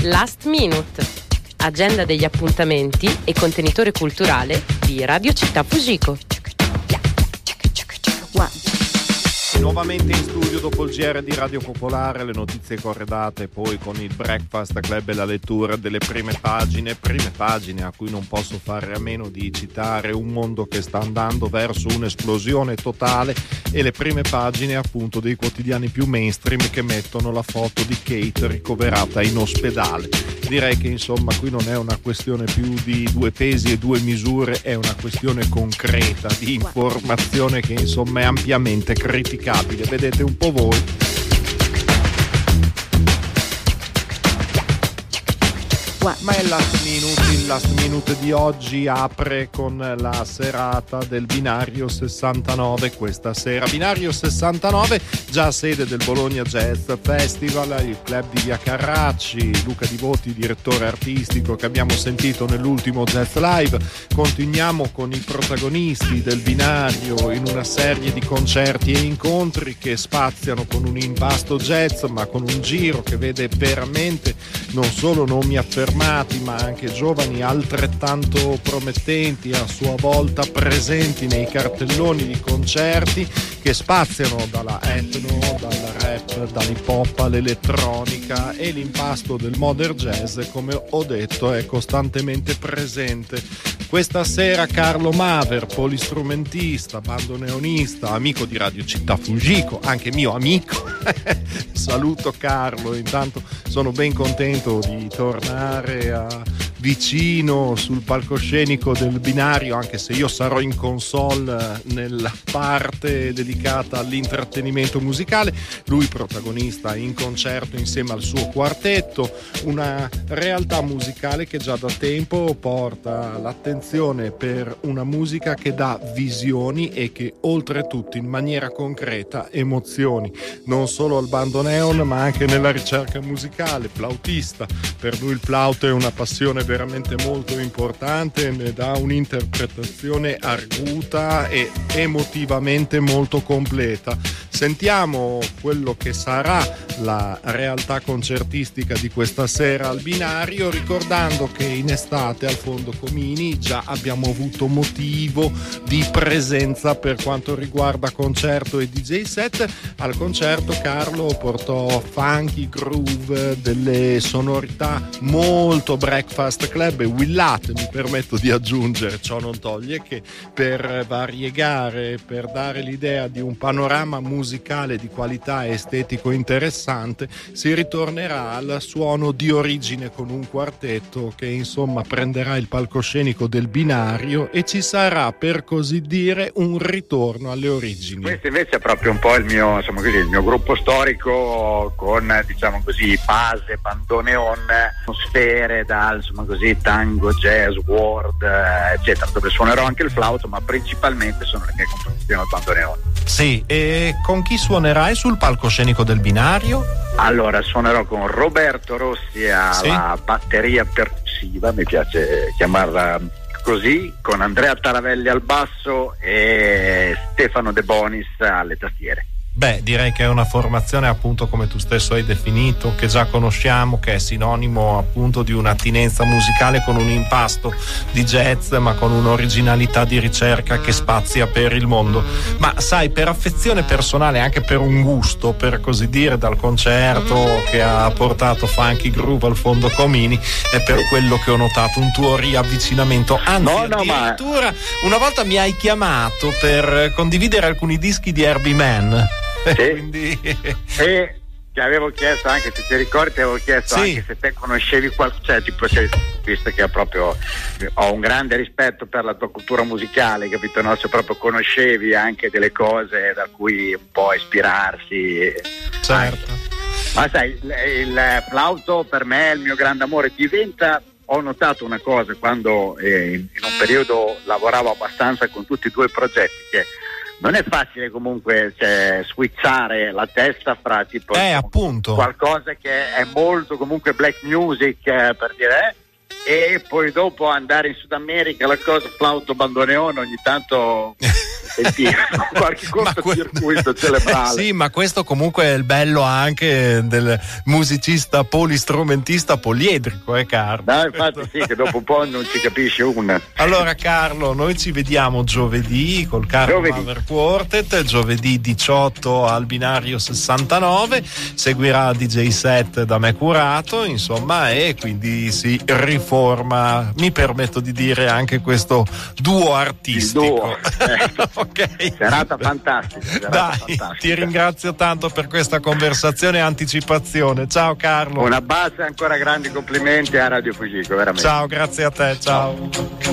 Last Minute, agenda degli appuntamenti e contenitore culturale di Radio Città Fugico. Nuovamente in studio dopo il GR di Radio Popolare, le notizie corredate poi con il Breakfast Club e la lettura delle prime pagine a cui non posso fare a meno di citare un mondo che sta andando verso un'esplosione totale e le prime pagine appunto dei quotidiani più mainstream che mettono la foto di Kate ricoverata in ospedale. Direi che insomma qui non è una questione più di due pesi e due misure, è una questione concreta di informazione che insomma è ampiamente criticabile. Vedete un po' voi. Ma il last minute di oggi apre con la serata del Binario 69 questa sera. Binario 69, già sede del Bologna Jazz Festival, il club di Via Carracci, Luca Di Voti, direttore artistico che abbiamo sentito nell'ultimo Jazz Live. Continuiamo con i protagonisti del Binario in una serie di concerti e incontri che spaziano con un impasto jazz, ma con un giro che vede veramente non solo nomi affermati ma anche giovani altrettanto promettenti, a sua volta presenti nei cartelloni di concerti che spaziano dalla etno, dal rap, dall'hip hop all'elettronica, e l'impasto del modern jazz, come ho detto, è costantemente presente. Questa sera Carlo Maver, polistrumentista, bandoneonista, amico di Radio Città Fugico, anche mio amico. Saluto Carlo, intanto sono ben contento di tornare vicino sul palcoscenico del Binario, anche se io sarò in console nella parte dedicata all'intrattenimento musicale, lui protagonista in concerto insieme al suo quartetto, una realtà musicale che già da tempo porta l'attenzione per una musica che dà visioni e che oltretutto in maniera concreta emozioni, non solo al bandoneon ma anche nella ricerca musicale. Flautista, per lui il flauto è una passione veramente molto importante, ne dà un'interpretazione arguta e emotivamente molto completa. Sentiamo quello che sarà la realtà concertistica di questa sera al Binario, ricordando che in estate al Fondo Comini già abbiamo avuto motivo di presenza per quanto riguarda concerto e DJ set. Al concerto Carlo portò funky groove, delle sonorità molto Breakfast Club e willate, mi permetto di aggiungere. Ciò non toglie che per variegare, per dare l'idea di un panorama musicale di qualità e estetico interessante, si ritornerà al suono di origine con un quartetto che insomma prenderà il palcoscenico del Binario e ci sarà, per così dire, un ritorno alle origini. Questo invece è proprio un po' il mio, insomma così, il mio gruppo storico, con diciamo così base bandoneon, atmosfere dal insomma così tango, jazz, world, eccetera, dove suonerò anche il flauto, ma principalmente sono le mie composizioni al bandoneon. Sì, e con chi suonerai sul palcoscenico del Binario? Allora suonerò con Roberto Rossi alla batteria percussiva, mi piace chiamarla così, con Andrea Taravelli al basso e Stefano De Bonis alle tastiere. Beh, direi che è una formazione, appunto, come tu stesso hai definito, che già conosciamo, che è sinonimo appunto di un'attinenza musicale con un impasto di jazz, ma con un'originalità di ricerca che spazia per il mondo. Ma sai, per affezione personale, anche per un gusto, per così dire, dal concerto che ha portato Funky Groove al Fondo Comini, è per quello che ho notato un tuo riavvicinamento. Anzi, addirittura una volta mi hai chiamato per condividere alcuni dischi di Herbie Mann. Sì. Quindi e ti avevo chiesto anche, se ti ricordi, ti avevo chiesto anche se te conoscevi cioè tipo, visto che ho un grande rispetto per la tua cultura musicale, capito, no? Se proprio conoscevi anche delle cose da cui un po' ispirarsi. Certo. Ma sai, il flauto per me è il mio grande amore. Ho notato una cosa quando in un periodo lavoravo abbastanza con tutti e due i progetti, che non è facile comunque switchare la testa fra tipo appunto qualcosa che è molto comunque black music, per dire, e poi dopo andare in Sud America, la cosa flauto bandoneon ogni tanto e qualche cortocircuito cerebrale. Sì, ma questo comunque è il bello anche del musicista polistrumentista poliedrico, Carlo? No, infatti sì, che dopo un po' non ci capisce una. Allora Carlo, noi ci vediamo giovedì col Carlo Maver Quartet, giovedì 18 al binario 69, seguirà DJ set da me curato, insomma, e quindi si riforma, mi permetto di dire, anche questo duo artistico. Il duo, ok. Serata fantastica. Dai, ti ringrazio tanto per questa conversazione e anticipazione. Ciao Carlo. Un abbraccio e ancora grandi complimenti a Radio Fugico, veramente. Ciao, grazie a te, ciao.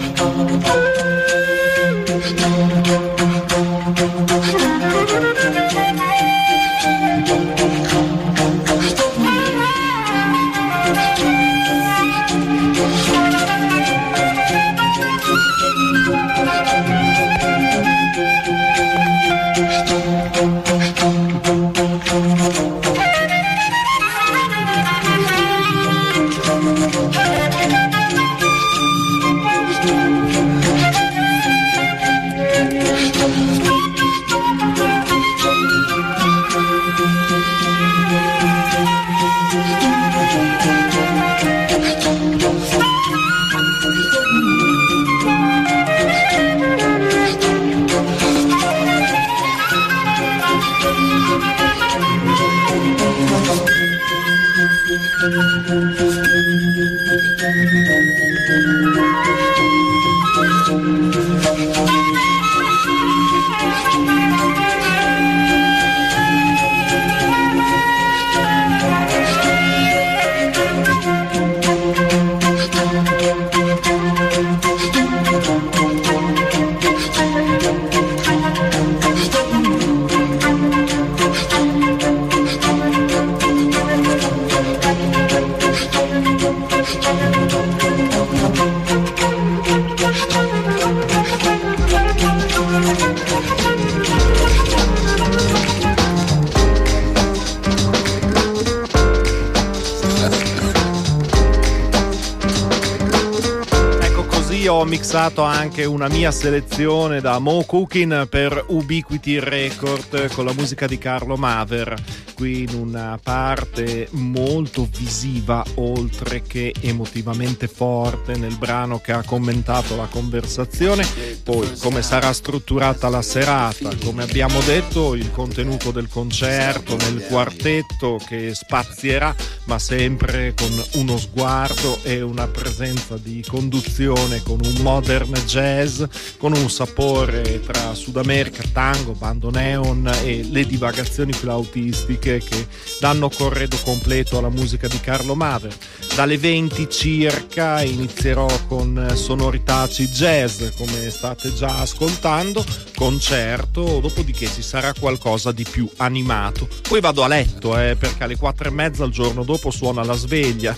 Ho mixato anche una mia selezione da Mo Cookin per Ubiquity Record con la musica di Carlo Maver, qui in una parte molto visiva oltre che emotivamente forte nel brano che ha commentato la conversazione. Poi come sarà strutturata la serata, come abbiamo detto, il contenuto del concerto nel quartetto che spazierà ma sempre con uno sguardo e una presenza di conduzione con un modern jazz, con un sapore tra Sud America, tango, bandoneon e le divagazioni flautistiche che danno corredo completo alla musica di Carlo Maver. Dalle 20 circa inizierò con sonorità jazz, come state già ascoltando, concerto, dopodiché ci sarà qualcosa di più animato. Poi vado a letto, perché alle 4:30 il giorno dopo suona la sveglia.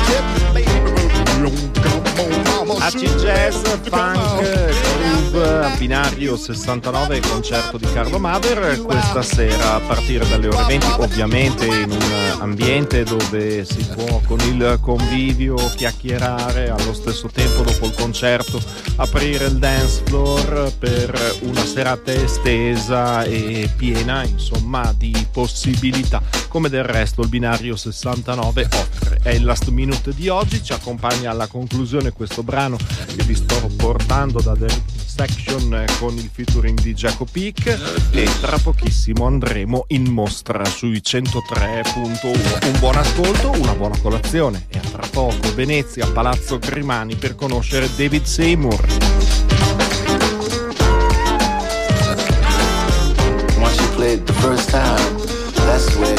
Jazz, funk, groove, Binario 69, concerto di Carlo Mader, questa sera a partire dalle ore 20, ovviamente in un ambiente dove si può con il convivio chiacchierare, allo stesso tempo dopo il concerto aprire il dance floor per una serata estesa e piena insomma di possibilità, come del resto il Binario 69 offre. È il last minute di oggi, ci accompagna alla conclusione questo brano che vi sto portando da The Section con il featuring di Jaco Peak, e tra pochissimo andremo in mostra sui 103.1. Un buon ascolto, una buona colazione e a tra poco Venezia, Palazzo Grimani per conoscere David Seymour. Once you play it the first time, that's the way